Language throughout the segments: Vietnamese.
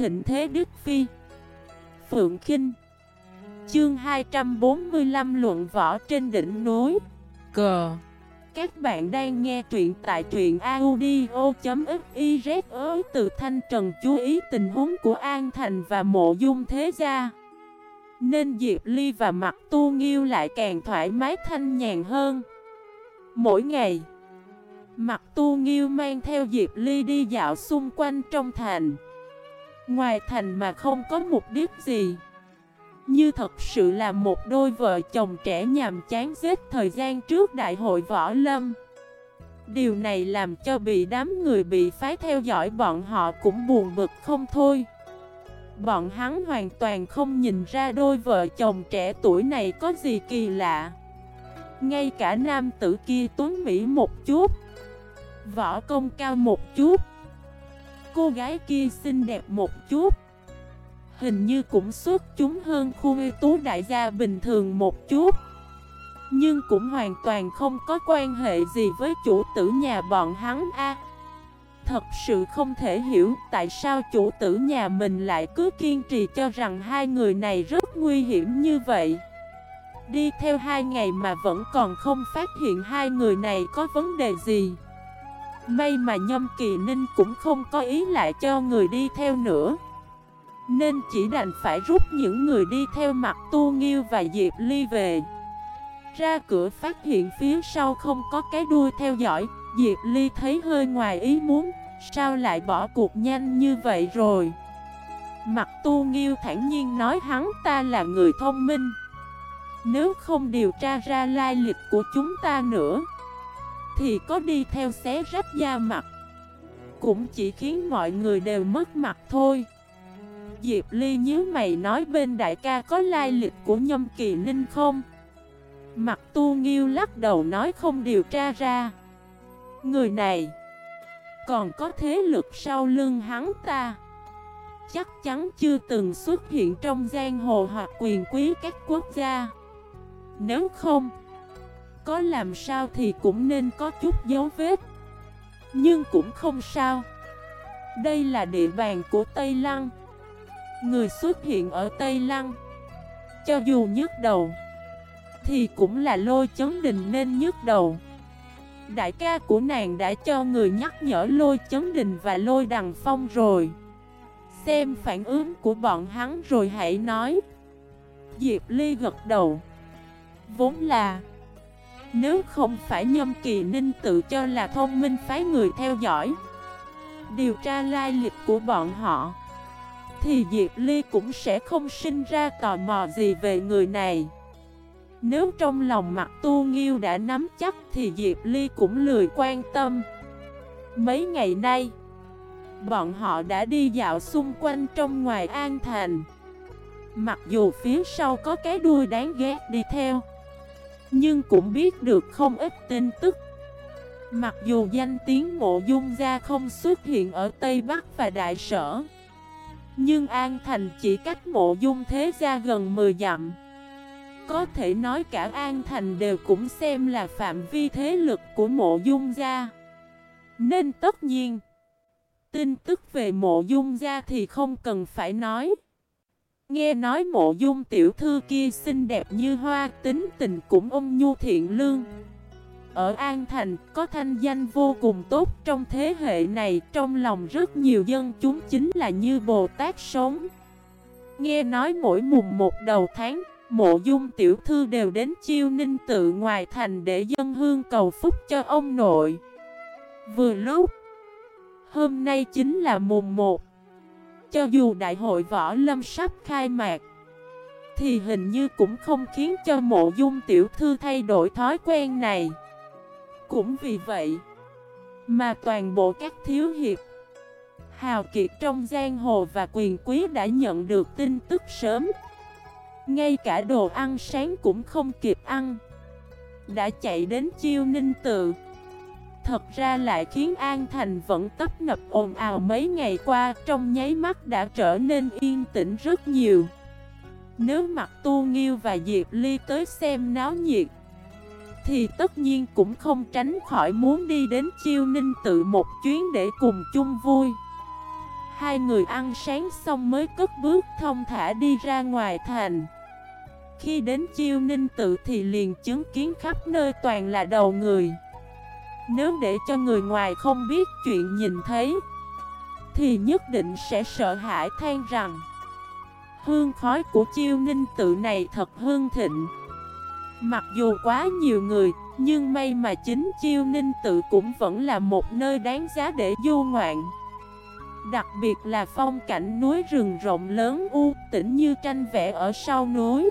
thịnh thế Đức Phi. Phượng Khinh. Chương 245 luận võ trên đỉnh núi. Cờ. Các bạn đang nghe truyện tại truyện audio.fiz. Từ Thanh Trần chú ý tình huống của An Thành và Mộ Dung Thế Gia, nên Diệp Ly và Mặc Tu Nghiêu lại càng thoải mái thanh nhàn hơn. Mỗi ngày, Mặc Tu Nghiêu mang theo Diệp Ly đi dạo xung quanh trong thành. Ngoài thành mà không có mục đích gì, như thật sự là một đôi vợ chồng trẻ nhàm chán giết thời gian trước đại hội võ lâm. Điều này làm cho đám người bị phái theo dõi bọn họ cũng buồn bực không thôi. Bọn hắn hoàn toàn không nhìn ra đôi vợ chồng trẻ tuổi này có gì kỳ lạ. Ngay cả nam tử kia tuấn mỹ một chút, võ công cao một chút, cô gái kia xinh đẹp một chút, hình như cũng xuất chúng hơn khuê tú đại gia bình thường một chút, nhưng cũng hoàn toàn không có quan hệ gì với chủ tử nhà bọn hắn a. Thật sự không thể hiểu tại sao chủ tử nhà mình lại cứ kiên trì cho rằng hai người này rất nguy hiểm như vậy. Đi theo 2 ngày mà vẫn còn không phát hiện hai người này có vấn đề gì. May mà Nhâm Kỳ Ninh cũng không có ý lại cho người đi theo nữa, nên chỉ đành phải rút những người đi theo Mặc Tu Nghiêu và Diệp Ly về. Ra cửa phát hiện phía sau không có cái đuôi theo dõi, Diệp Ly thấy hơi ngoài ý muốn. Sao lại bỏ cuộc nhanh như vậy rồi? Mặc Tu Nghiêu thản nhiên nói hắn ta là người thông minh. Nếu không điều tra ra lai lịch của chúng ta nữa, thì có đi theo xé rách da mặt, cũng chỉ khiến mọi người đều mất mặt thôi. Diệp Ly nhíu mày nói bên đại ca có lai lịch của Nhâm Kỳ Ninh không? Mặc Tu Nghiêu lắc đầu nói không điều tra ra. Người này còn có thế lực sau lưng hắn ta, chắc chắn chưa từng xuất hiện trong giang hồ hoặc quyền quý các quốc gia. Nếu không, có làm sao thì cũng nên có chút dấu vết. Nhưng cũng không sao, đây là địa bàn của Tây Lăng. Người xuất hiện ở Tây Lăng, cho dù nhức đầu thì cũng là Lôi Chấn Đình nên nhức đầu. Đại ca của nàng đã cho người nhắc nhở Lôi Chấn Đình và Lôi Đằng Phong rồi. Xem phản ứng của bọn hắn rồi hãy nói. Diệp Ly gật đầu. Vốn là, nếu không phải Nhâm Kỳ Ninh tự cho là thông minh phái người theo dõi, điều tra lai lịch của bọn họ, thì Diệp Ly cũng sẽ không sinh ra tò mò gì về người này. Nếu trong lòng Mặc Tu Nghiêu đã nắm chắc thì Diệp Ly cũng lười quan tâm. Mấy ngày nay, bọn họ đã đi dạo xung quanh trong ngoài An Thành. Mặc dù phía sau có cái đuôi đáng ghét đi theo, nhưng cũng biết được không ít tin tức. Mặc dù danh tiếng Mộ Dung gia không xuất hiện ở Tây Bắc và Đại Sở, nhưng An Thành chỉ cách Mộ Dung Thế Gia gần 10 dặm. Có thể nói cả An Thành đều cũng xem là phạm vi thế lực của Mộ Dung gia. Nên tất nhiên, tin tức về Mộ Dung gia thì không cần phải nói. Nghe nói Mộ Dung tiểu thư kia xinh đẹp như hoa, tính tình cũng ôn nhu thiện lương. Ở An Thành có thanh danh vô cùng tốt trong thế hệ này, trong lòng rất nhiều dân chúng chính là như Bồ Tát sống. Nghe nói mỗi mùng 1 đầu tháng, Mộ Dung tiểu thư đều đến Chiêu Ninh tự ngoài thành để dâng hương cầu phúc cho ông nội. Vừa lúc hôm nay chính là mùng 1, cho dù đại hội võ lâm sắp khai mạc, thì hình như cũng không khiến cho Mộ Dung tiểu thư thay đổi thói quen này. Cũng vì vậy mà toàn bộ các thiếu hiệp, hào kiệt trong giang hồ và quyền quý đã nhận được tin tức sớm. Ngay cả đồ ăn sáng cũng không kịp ăn, đã chạy đến Chiêu Ninh tự. Thật ra lại khiến An Thành vẫn tấp nập ồn ào mấy ngày qua, trong nháy mắt đã trở nên yên tĩnh rất nhiều. Nếu Mặc Tu Nghiêu và Diệp Ly tới xem náo nhiệt, thì tất nhiên cũng không tránh khỏi muốn đi đến Chiêu Ninh tự một chuyến để cùng chung vui. Hai người ăn sáng xong mới cất bước thong thả đi ra ngoài thành. Khi đến Chiêu Ninh Tự thì liền chứng kiến khắp nơi toàn là đầu người. Nếu để cho người ngoài không biết chuyện nhìn thấy thì nhất định sẽ sợ hãi than rằng hương khói của Chiêu Ninh Tự này thật hương thịnh. Mặc dù quá nhiều người, nhưng may mà chính Chiêu Ninh Tự cũng vẫn là một nơi đáng giá để du ngoạn. Đặc biệt là phong cảnh núi rừng rộng lớn u tĩnh như tranh vẽ ở sau núi.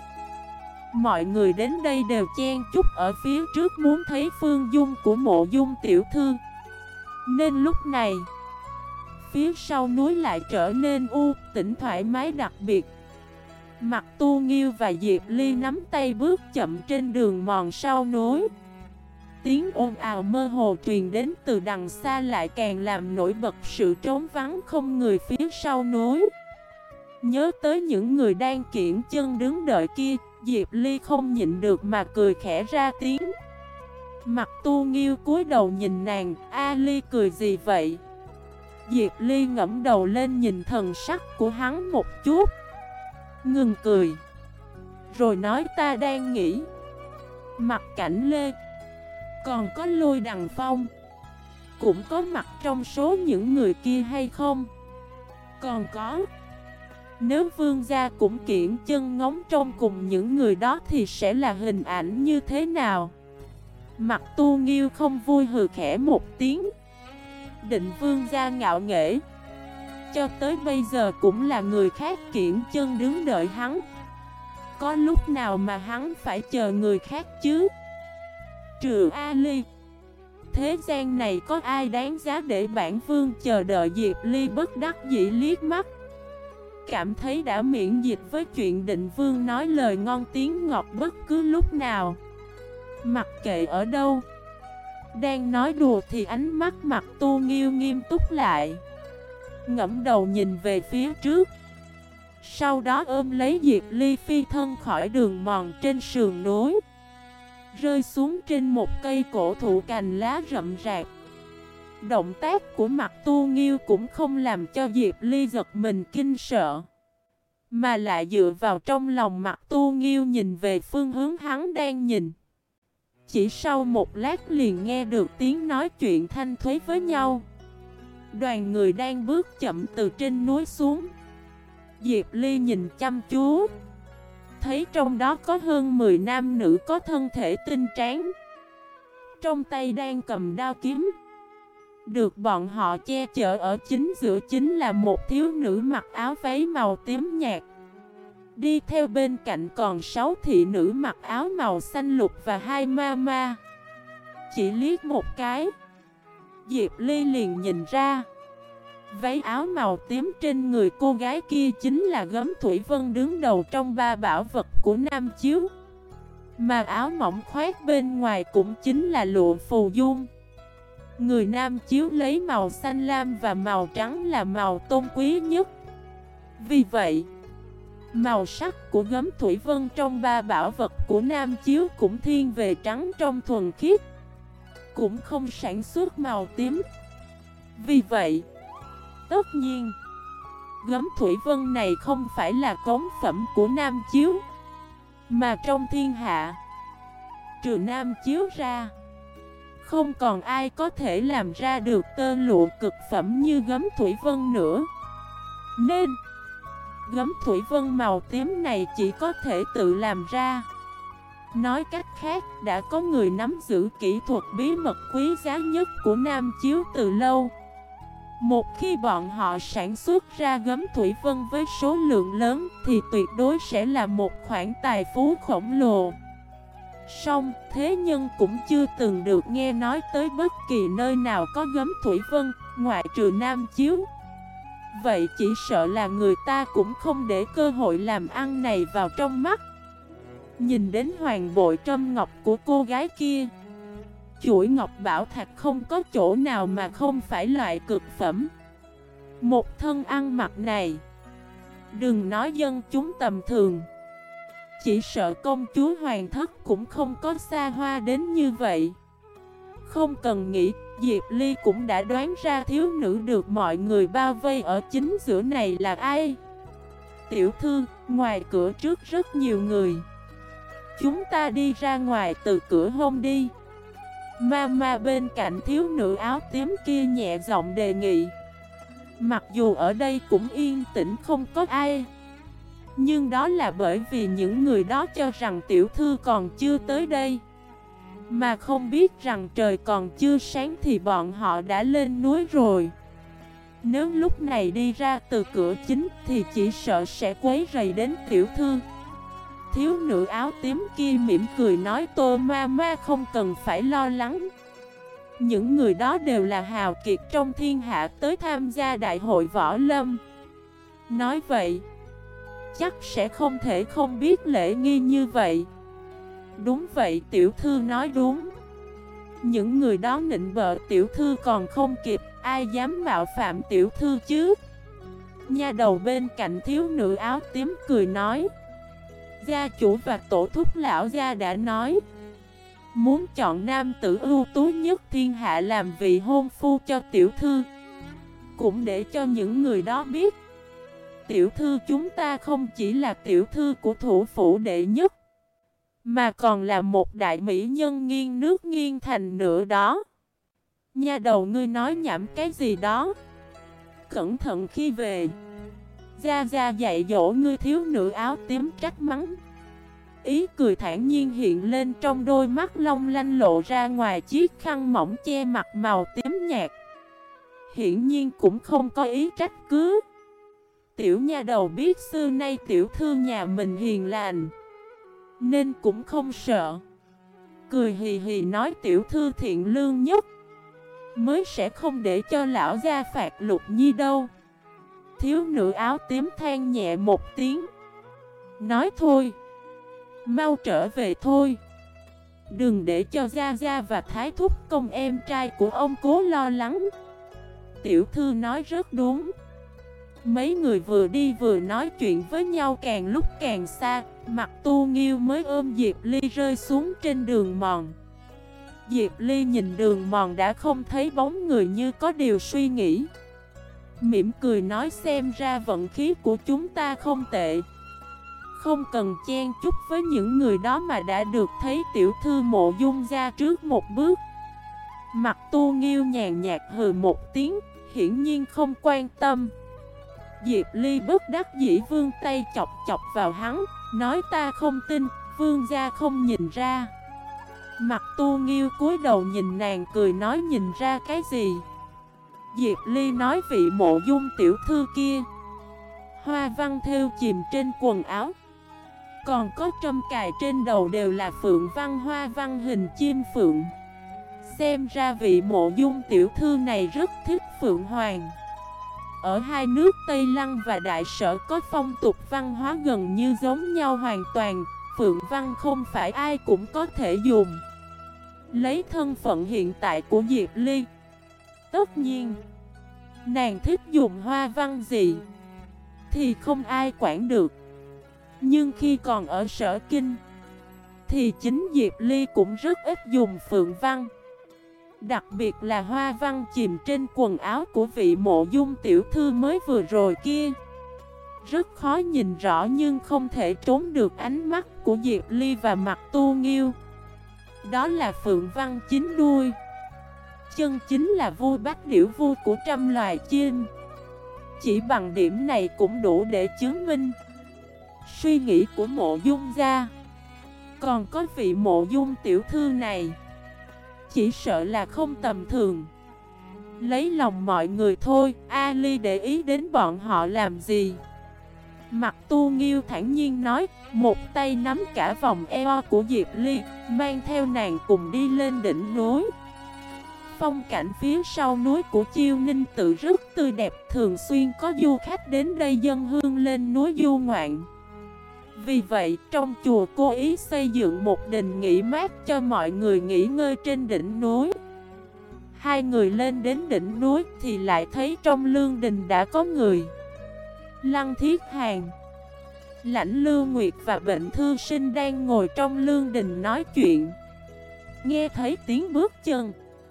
Mọi người đến đây đều chen chúc ở phía trước muốn thấy phương dung của Mộ Dung tiểu thư. Nên lúc này, phía sau núi lại trở nên u tĩnh thoải mái đặc biệt. Mặc Tu Nghiêu và Diệp Ly nắm tay bước chậm trên đường mòn sau núi. Tiếng ồn ào mơ hồ truyền đến từ đằng xa lại càng làm nổi bật sự trống vắng không người phía sau núi. Nhớ tới những người đang kiễng chân đứng đợi kia, Diệp Ly không nhịn được mà cười khẽ ra tiếng. Mặc Tu Nghiêu cúi đầu nhìn nàng, "A Ly cười gì vậy?" Diệp Ly ngẫm đầu lên nhìn thần sắc của hắn một chút, ngừng cười, rồi nói, "Ta đang nghĩ Mặc Cảnh Lê, còn có Lôi Đằng Phong cũng có mặt trong số những người kia hay không? Còn có, nếu vương gia cũng kiễng chân ngóng trông cùng những người đó thì sẽ là hình ảnh như thế nào?" Mặc Tu Nghiêu không vui hừ khẽ một tiếng. Định vương gia ngạo nghễ, cho tới bây giờ cũng là người khác kiễng chân đứng đợi hắn. Có lúc nào mà hắn phải chờ người khác chứ? Trừ A Ly, thế gian này có ai đáng giá để bản vương chờ đợi? Diệp Ly bất đắc dĩ liếc mắt, cảm thấy đã miễn dịch với chuyện Định vương nói lời ngon tiếng ngọt bất cứ lúc nào. Mặc kệ ở đâu, đang nói đùa thì ánh mắt Mặc Tu Nghiêu nghiêm túc lại, ngẫm đầu nhìn về phía trước. Sau đó ôm lấy Diệp Ly phi thân khỏi đường mòn trên sườn núi, rơi xuống trên một cây cổ thụ cành lá rậm rạp. Động tác của Mặc Tu Nghiêu cũng không làm cho Diệp Ly giật mình kinh sợ, mà lại dựa vào trong lòng Mặc Tu Nghiêu nhìn về phương hướng hắn đang nhìn. Chỉ sau một lát liền nghe được tiếng nói chuyện thanh thúy với nhau. Đoàn người đang bước chậm từ trên núi xuống. Diệp Ly nhìn chăm chú, thấy trong đó có hơn 10 nam nữ có thân thể tinh tráng, trong tay đang cầm đao kiếm. Được bọn họ che chở ở chính giữa chính là một thiếu nữ mặc áo váy màu tím nhạt. Đi theo bên cạnh còn 6 thị nữ mặc áo màu xanh lục và 2 ma ma. Chỉ liếc một cái, Diệp Ly liền nhìn ra, váy áo màu tím trên người cô gái kia chính là Gấm Thủy Vân đứng đầu trong 3 bảo vật của Nam Chiếu. Mà áo mỏng khoét bên ngoài cũng chính là lụa phù dung. Người Nam Chiếu lấy màu xanh lam và màu trắng là màu tôn quý nhất. Vì vậy, màu sắc của Gấm Thủy Vân trong 3 bảo vật của Nam Chiếu cũng thiên về trắng trong thuần khiết, cũng không sản xuất màu tím. Vì vậy, tất nhiên, Gấm Thủy Vân này không phải là cống phẩm của Nam Chiếu, mà trong thiên hạ, trừ Nam Chiếu ra, không còn ai có thể làm ra được tơ lụa cực phẩm như Gấm Thủy Vân nữa. Nên, Gấm Thủy Vân màu tím này chỉ có thể tự làm ra. Nói cách khác, đã có người nắm giữ kỹ thuật bí mật quý giá nhất của Nam Chiếu từ lâu. Một khi bọn họ sản xuất ra Gấm Thủy Vân với số lượng lớn thì tuyệt đối sẽ là một khoản tài phú khổng lồ. Song, thế nhân cũng chưa từng được nghe nói tới bất kỳ nơi nào có Gấm Thủy Vân, ngoại trừ Nam Chiếu. Vậy chỉ sợ là người ta cũng không để cơ hội làm ăn này vào trong mắt. Nhìn đến hoàng bội trâm ngọc của cô gái kia, chuỗi ngọc bảo thạch không có chỗ nào mà không phải loại cực phẩm. Một thân ăn mặc này, đừng nói dân chúng tầm thường, chỉ sợ công chúa hoàng thất cũng không có xa hoa đến như vậy. Không cần nghĩ, Diệp Ly cũng đã đoán ra thiếu nữ được mọi người bao vây ở chính giữa này là ai. Tiểu thư, ngoài cửa trước rất nhiều người. Chúng ta đi ra ngoài từ cửa hông đi. Mama bên cạnh thiếu nữ áo tím kia nhẹ giọng đề nghị. Mặc dù ở đây cũng yên tĩnh không có ai, nhưng đó là bởi vì những người đó cho rằng tiểu thư còn chưa tới đây, mà không biết rằng trời còn chưa sáng thì bọn họ đã lên núi rồi. Nếu lúc này đi ra từ cửa chính thì chỉ sợ sẽ quấy rầy đến tiểu thư. Thiếu nữ áo tím kia mỉm cười nói, Tô Mama không cần phải lo lắng. Những người đó đều là hào kiệt trong thiên hạ tới tham gia đại hội võ lâm. Nói vậy, chắc sẽ không thể không biết lễ nghi như vậy. Đúng vậy, tiểu thư nói đúng. Những người đó nịnh bợ tiểu thư còn không kịp, ai dám mạo phạm tiểu thư chứ? Nha đầu bên cạnh thiếu nữ áo tím cười nói. Gia chủ và tổ thúc lão gia đã nói, muốn chọn nam tử ưu tú nhất thiên hạ làm vị hôn phu cho tiểu thư. Cũng để cho những người đó biết, tiểu thư chúng ta không chỉ là tiểu thư của thủ phủ đệ nhất, mà còn là một đại mỹ nhân nghiêng nước nghiêng thành nữa đó. Nha đầu ngươi nói nhảm cái gì đó? Cẩn thận khi về. Gia Gia dạy dỗ ngươi, thiếu nữ áo tím trách mắng. Ý cười thản nhiên hiện lên trong đôi mắt long lanh, lộ ra ngoài chiếc khăn mỏng che mặt màu tím nhạt. Hiển nhiên cũng không có ý trách cứ. Tiểu nha đầu biết xưa nay tiểu thư nhà mình hiền lành, nên cũng không sợ. Cười hì hì nói, tiểu thư thiện lương nhất, mới sẽ không để cho lão gia phạt Lục Nhi đâu. Thiếu nữ áo tím than nhẹ một tiếng, nói thôi, mau trở về thôi. Đừng để cho Gia Gia và Thái Thúc công em trai của ông cố lo lắng. Tiểu thư nói rất đúng. Mấy người vừa đi vừa nói chuyện với nhau càng lúc càng xa. Mặt Tu Nghiêu mới ôm Diệp Ly rơi xuống trên đường mòn. Diệp Ly nhìn đường mòn đã không thấy bóng người, như có điều suy nghĩ, mỉm cười nói, xem ra vận khí của chúng ta không tệ. Không cần chen chúc với những người đó mà đã được thấy tiểu thư Mộ Dung gia trước một bước. Mặt Tu Nghiêu nhàn nhạt hừ một tiếng, hiển nhiên không quan tâm. Diệp Ly bất đắc dĩ vươn tay chọc chọc vào hắn, nói, ta không tin, vương gia không nhìn ra. Mặt Tu Nghiêu cúi đầu nhìn nàng cười nói, nhìn ra cái gì? Diệp Ly nói, vị Mộ Dung tiểu thư kia, hoa văn thêu chìm trên quần áo, còn có trâm cài trên đầu đều là phượng văn, hoa văn hình chim phượng. Xem ra vị Mộ Dung tiểu thư này rất thích phượng hoàng. Ở hai nước Tây Lăng và Đại Sở có phong tục văn hóa gần như giống nhau hoàn toàn. Phượng văn không phải ai cũng có thể dùng. Lấy thân phận hiện tại của Diệp Ly, tất nhiên nàng thích dùng hoa văn gì thì không ai quản được. Nhưng khi còn ở Sở Kinh thì chính Diệp Ly cũng rất ít dùng phượng văn. Đặc biệt là hoa văn chìm trên quần áo của vị Mộ Dung tiểu thư mới vừa rồi kia, rất khó nhìn rõ, nhưng không thể trốn được ánh mắt của Diệp Ly và Mặt Tu Nghiêu. Đó là phượng văn chín đuôi, chân chính là vui bách điểu vui của trăm loài chim. Chỉ bằng điểm này cũng đủ để chứng minh suy nghĩ của Mộ Dung gia. Còn có vị Mộ Dung tiểu thư này, chỉ sợ là không tầm thường. Lấy lòng mọi người thôi, Ali để ý đến bọn họ làm gì? Mặt Tu Nghiêu thản nhiên nói, một tay nắm cả vòng eo của Diệp Ly, mang theo nàng cùng đi lên đỉnh núi. Phong cảnh phía sau núi của Chiêu Ninh Tự rất tươi đẹp, thường xuyên có du khách đến đây dâng hương lên núi du ngoạn. Vì vậy, trong chùa cố ý xây dựng một đình nghỉ mát cho mọi người nghỉ ngơi trên đỉnh núi. Hai người lên đến đỉnh núi thì lại thấy trong lương đình đã có người. Lăng Thiết Hàn, Lãnh Lưu Nguyệt và Bệnh Thư Sinh đang ngồi trong lương đình nói chuyện. Nghe thấy tiếng bước chân,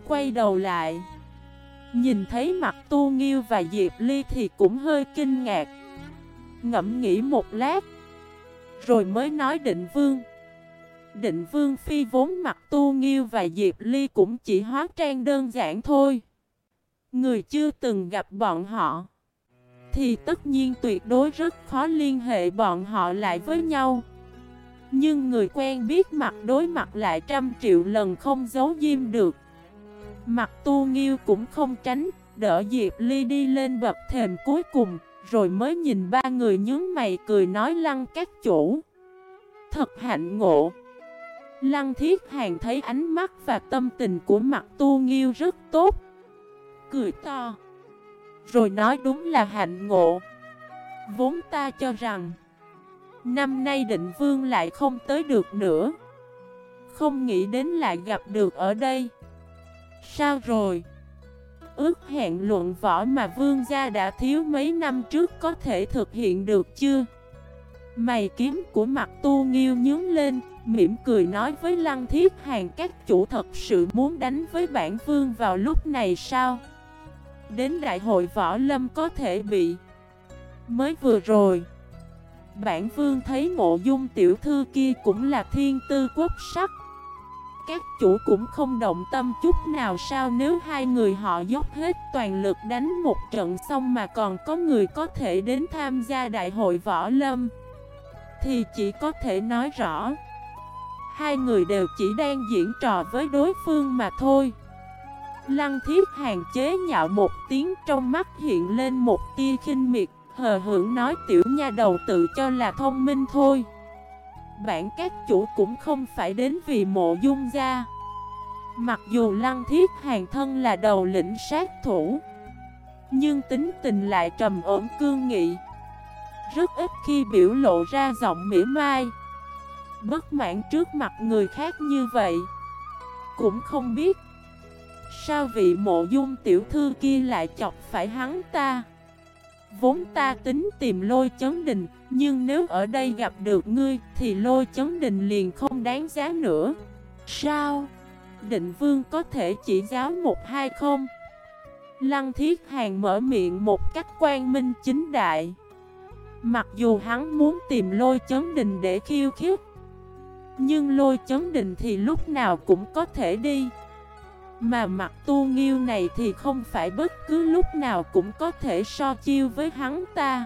quay đầu lại, nhìn thấy mặt Tu Nghiêu và Diệp Ly thì cũng hơi kinh ngạc. Ngẫm nghĩ một lát, rồi mới nói Định Vương. Định Vương Phi vốn mặt Tu Nghiêu và Diệp Ly cũng chỉ hóa trang đơn giản thôi. Người chưa từng gặp bọn họ thì tất nhiên tuyệt đối rất khó liên hệ bọn họ lại với nhau. Nhưng người quen biết mặt đối mặt lại 100.000.000 lần không giấu giếm được. Mặt Tu Nghiêu cũng không tránh, đỡ Diệp Ly đi lên bậc thềm cuối cùng, rồi mới nhìn ba người nhướng mày cười nói Lăng các chủ, thật hạnh ngộ. Lăng Thiết Hàn thấy ánh mắt và tâm tình của mặt Tu Nghiêu rất tốt, cười to, rồi nói đúng là hạnh ngộ. Vốn ta cho rằng năm nay Định Vương lại không tới được nữa, không nghĩ đến lại gặp được ở đây. Sao rồi? Ước hẹn luận võ mà vương gia đã thiếu mấy năm trước có thể thực hiện được chưa? Mày kiếm của mặt Tu Nghiêu nhướng lên, mỉm cười nói với Lăng Thiết Hàn các chủ thật sự muốn đánh với bản vương vào lúc này sao? Đến đại hội võ lâm có thể bị. Mới vừa rồi bản vương thấy Mộ Dung tiểu thư kia cũng là thiên tư quốc sắc. Các chủ cũng không động tâm chút nào sao? Nếu hai người họ dốc hết toàn lực đánh một trận xong mà còn có người có thể đến tham gia đại hội võ lâm thì chỉ có thể nói rõ hai người đều chỉ đang diễn trò với đối phương mà thôi. Lăng Thiết Hàn chế nhạo một tiếng, trong mắt hiện lên một tia khinh miệt, hờ hững nói tiểu nha đầu tự cho là thông minh thôi. Bản các chủ cũng không phải đến vì Mộ Dung gia. Mặc dù Lăng Thiết Hàn thân là đầu lĩnh sát thủ, nhưng tính tình lại trầm ổn cương nghị, rất ít khi biểu lộ ra giọng mỉa mai, bất mãn trước mặt người khác như vậy. Cũng không biết sao vị Mộ Dung tiểu thư kia lại chọc phải hắn ta. Vốn ta tính tìm Lôi Chấn Đình, nhưng nếu ở đây gặp được ngươi thì Lôi Chấn Đình liền không đáng giá nữa. Sao? Định Vương có thể chỉ giáo một hai không? Lăng Thiết Hàn mở miệng một cách quang minh chính đại. Mặc dù hắn muốn tìm Lôi Chấn Đình để khiêu khích, nhưng Lôi Chấn Đình thì lúc nào cũng có thể đi. Mà mặt Tu Nghiêu này thì không phải bất cứ lúc nào cũng có thể so chiêu với hắn ta.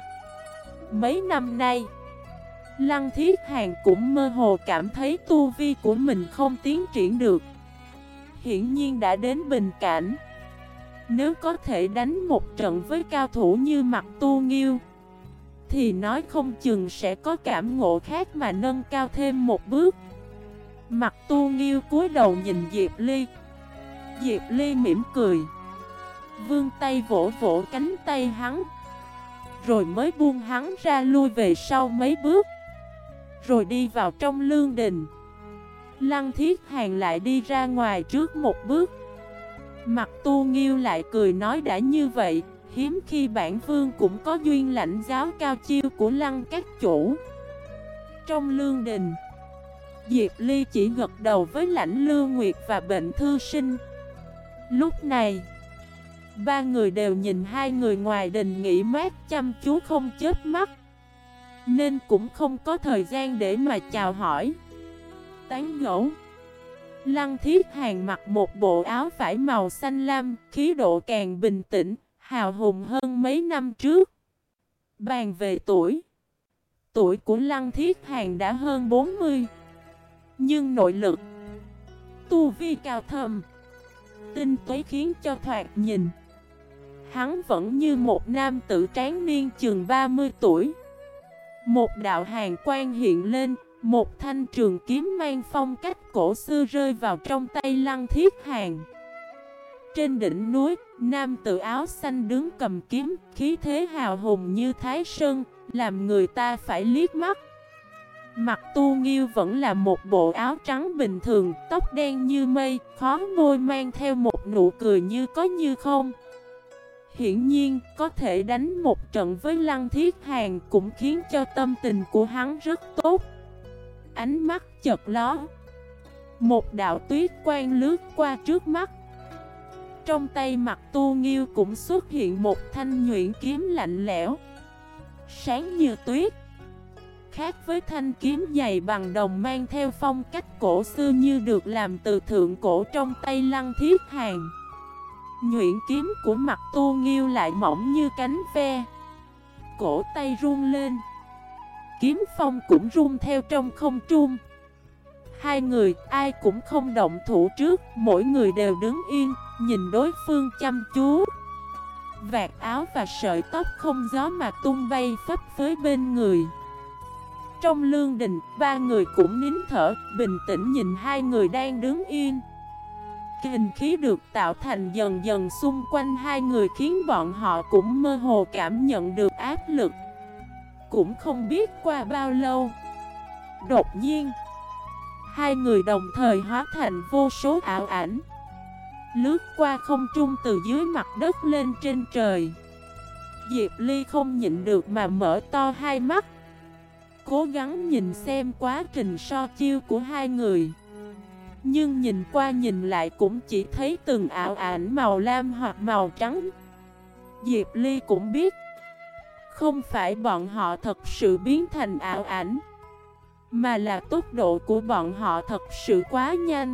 Mấy năm nay, Lăng Thiết Hàn cũng mơ hồ cảm thấy tu vi của mình không tiến triển được. Hiển nhiên đã đến bình cảnh. Nếu có thể đánh một trận với cao thủ như mặt Tu Nghiêu thì nói không chừng sẽ có cảm ngộ khác mà nâng cao thêm một bước. Mặt Tu Nghiêu cúi đầu nhìn Diệp Ly. Diệp Ly mỉm cười, vươn tay vỗ vỗ cánh tay hắn, rồi mới buông hắn ra lui về sau mấy bước, rồi đi vào trong lương đình. Lăng Thiết Hàn lại đi ra ngoài trước một bước. Mặt Tu Nghiêu lại cười nói đã như vậy, hiếm khi bản vương cũng có duyên lãnh giáo cao chiêu của Lăng các chủ. Trong lương đình, Diệp Ly chỉ gật đầu với Lãnh Lưu Nguyệt và Bệnh Thư Sinh. Lúc này, ba người đều nhìn hai người ngoài đình nghỉ mát chăm chú không chớp mắt, nên cũng không có thời gian để mà chào hỏi, tán gẫu. Lăng Thiết Hàn mặc một bộ áo vải màu xanh lam, khí độ càng bình tĩnh, hào hùng hơn mấy năm trước. Bàn về tuổi của Lăng Thiết Hàn đã hơn 40, nhưng nội lực, tu vi cao thâm, tinh túy khiến cho thoạt nhìn hắn vẫn như một nam tử tráng niên chừng 30 tuổi. Một đạo hàn quang hiện lên, một thanh trường kiếm mang phong cách cổ xưa rơi vào trong tay Lăng Thiết Hàn. Trên đỉnh núi, nam tử áo xanh đứng cầm kiếm, khí thế hào hùng như Thái Sơn, làm người ta phải liếc mắt. Mặt Tu Nghiêu vẫn là một bộ áo trắng bình thường, tóc đen như mây, khóe môi mang theo một nụ cười như có như không. Hiển nhiên, có thể đánh một trận với Lăng Thiết Hàn cũng khiến cho tâm tình của hắn rất tốt. Ánh mắt chợt lóe, một đạo tuyết quang lướt qua trước mắt, Trong tay Mặc Tu Nghiêu cũng xuất hiện một thanh nhuyễn kiếm lạnh lẽo, sáng như tuyết. Khác với thanh kiếm dày bằng đồng mang theo phong cách cổ xưa như được làm từ thượng cổ trong tay Lăng Thiết Hàn, nhuyễn kiếm của Mặc Tu Nghiêu lại mỏng như cánh ve. Cổ tay run lên, kiếm phong cũng rung theo trong không trung. Hai người ai cũng không động thủ trước, mỗi người đều đứng yên, nhìn đối phương chăm chú. Vạt áo và sợi tóc không gió mà tung bay phấp phới bên người. Trong lương đình, ba người cũng nín thở, bình tĩnh nhìn hai người đang đứng yên. Kình khí được tạo thành dần dần xung quanh hai người khiến bọn họ cũng mơ hồ cảm nhận được áp lực. Cũng không biết qua bao lâu, đột nhiên hai người đồng thời hóa thành vô số ảo ảnh, lướt qua không trung từ dưới mặt đất lên trên trời. Diệp Ly không nhịn được mà mở to hai mắt, cố gắng nhìn xem quá trình so chiêu của hai người. Nhưng nhìn qua nhìn lại cũng chỉ thấy từng ảo ảnh màu lam hoặc màu trắng. Diệp Ly cũng biết, không phải bọn họ thật sự biến thành ảo ảnh, mà là tốc độ của bọn họ thật sự quá nhanh.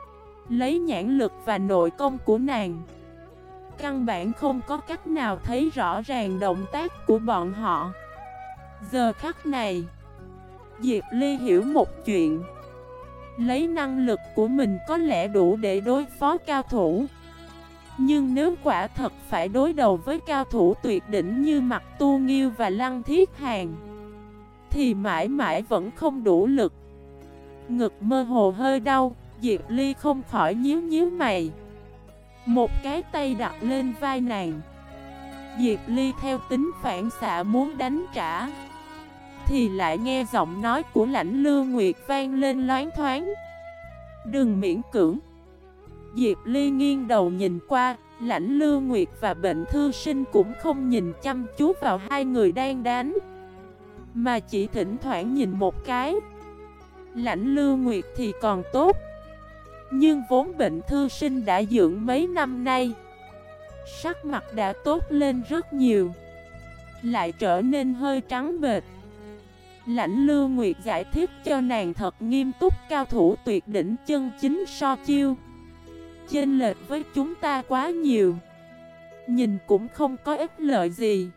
Lấy nhãn lực và nội công của nàng, căn bản không có cách nào thấy rõ ràng động tác của bọn họ. Giờ khắc này, Diệp Ly hiểu một chuyện. Lấy năng lực của mình có lẽ đủ để đối phó cao thủ, nhưng nếu quả thật phải đối đầu với cao thủ tuyệt đỉnh như Mặc Tu Nghiêu và Lăng Thiết Hàn, thì mãi mãi vẫn không đủ lực. Ngực mơ hồ hơi đau, Diệp Ly không khỏi nhíu nhíu mày. Một cái tay đặt lên vai nàng. Diệp Ly theo tính phản xạ muốn đánh trả, thì lại nghe giọng nói của Lãnh Lưu Nguyệt vang lên loáng thoáng. Đừng miễn cưỡng. Diệp Ly nghiêng đầu nhìn qua, Lãnh Lưu Nguyệt và Bệnh Thư Sinh cũng không nhìn chăm chú vào hai người đang đánh, mà chỉ thỉnh thoảng nhìn một cái. Lãnh Lưu Nguyệt thì còn tốt, nhưng vốn Bệnh Thư Sinh đã dưỡng mấy năm nay, sắc mặt đã tốt lên rất nhiều, lại trở nên hơi trắng bệch. Lãnh Lưu Nguyệt giải thích cho nàng thật nghiêm túc, cao thủ tuyệt đỉnh chân chính so chiêu chênh lệch với chúng ta quá nhiều, nhìn cũng không có ích lợi gì,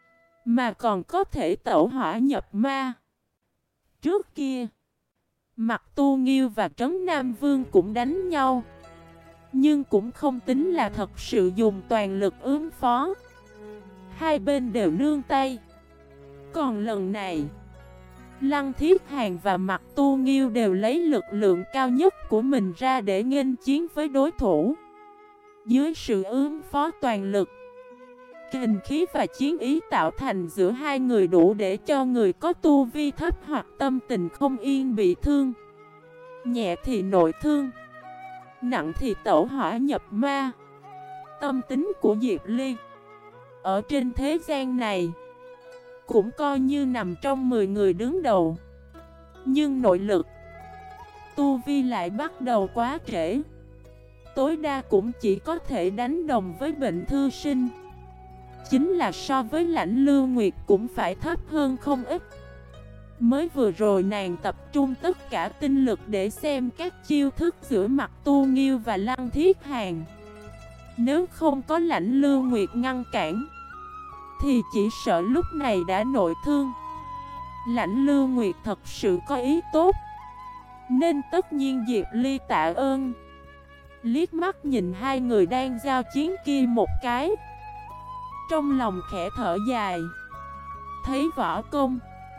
mà còn có thể tẩu hỏa nhập ma. Trước kia, Mặc Tu Nghiêu và Trấn Nam Vương cũng đánh nhau, nhưng cũng không tính là thật sự dùng toàn lực ứng phó. Hai bên đều nương tay. Còn lần này, Lăng Thiết Hàn và Mặc Tu Nghiêu đều lấy lực lượng cao nhất của mình ra để nghênh chiến với đối thủ. Dưới sự ứng phó toàn lực, kình khí và chiến ý tạo thành giữa hai người đủ để cho người có tu vi thấp hoặc tâm tình không yên bị thương. Nhẹ thì nội thương, nặng thì tẩu hỏa nhập ma. Tâm tính của Diệp Ly ở trên thế gian này cũng coi như nằm trong 10 người đứng đầu, nhưng nội lực, tu vi lại bắt đầu quá trễ. Tối đa cũng chỉ có thể đánh đồng với Bệnh Thư Sinh, chính là so với Lãnh Lưu Nguyệt cũng phải thấp hơn không ít. Mới vừa rồi nàng tập trung tất cả tinh lực để xem các chiêu thức giữa Mặc Tu Nghiêu và Lăng Thiết Hàn. Nếu không có Lãnh Lưu Nguyệt ngăn cản, thì chỉ sợ lúc này đã nội thương. Lãnh Lưu Nguyệt thật sự có ý tốt, nên tất nhiên Diệp Ly tạ ơn. Liếc mắt nhìn hai người đang giao chiến kia một cái, trong lòng khẽ thở dài. Thấy võ công,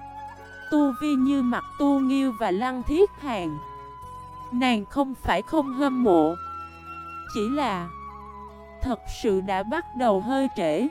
tu vi như Mặc Tu Nghiêu và Lăng Thiết Hàn, nàng không phải không hâm mộ, chỉ là thật sự đã bắt đầu hơi trễ.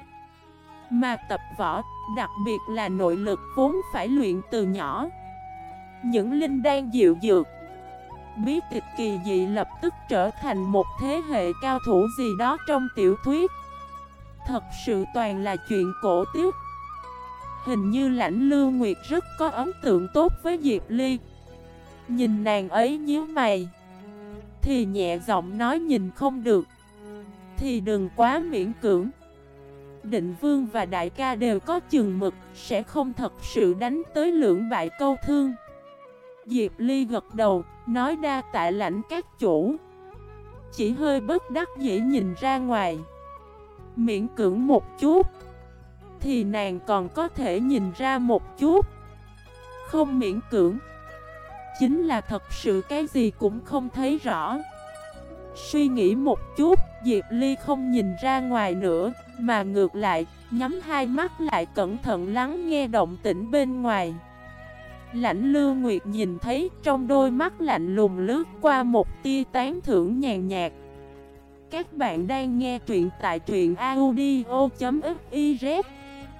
Mà tập võ, đặc biệt là nội lực vốn phải luyện từ nhỏ. Những linh đan diệu dược, bí tịch kỳ dị lập tức trở thành một thế hệ cao thủ gì đó trong tiểu thuyết. Thật sự toàn là chuyện cổ tích. Hình như Lãnh Lưu Nguyệt rất có ấn tượng tốt với Diệp Ly. Nhìn nàng ấy nhíu mày, thì nhẹ giọng nói nhìn không được, thì đừng quá miễn cưỡng. Định Vương và đại ca đều có chừng mực, sẽ không thật sự đánh tới lưỡng bại câu thương. Diệp Ly gật đầu, nói đa tạ lãnh các chủ. Chỉ hơi bất đắc dĩ nhìn ra ngoài. Miễn cưỡng một chút thì nàng còn có thể nhìn ra một chút. Không miễn cưỡng chính là thật sự cái gì cũng không thấy rõ. Suy nghĩ một chút, Diệp Ly không nhìn ra ngoài nữa, mà ngược lại, nhắm hai mắt lại cẩn thận lắng nghe động tĩnh bên ngoài. Lãnh Lưu Nguyệt nhìn thấy trong đôi mắt lạnh lùng lướt qua một tia tán thưởng nhàn nhạt. Các bạn đang nghe truyện tại truyện audio.fif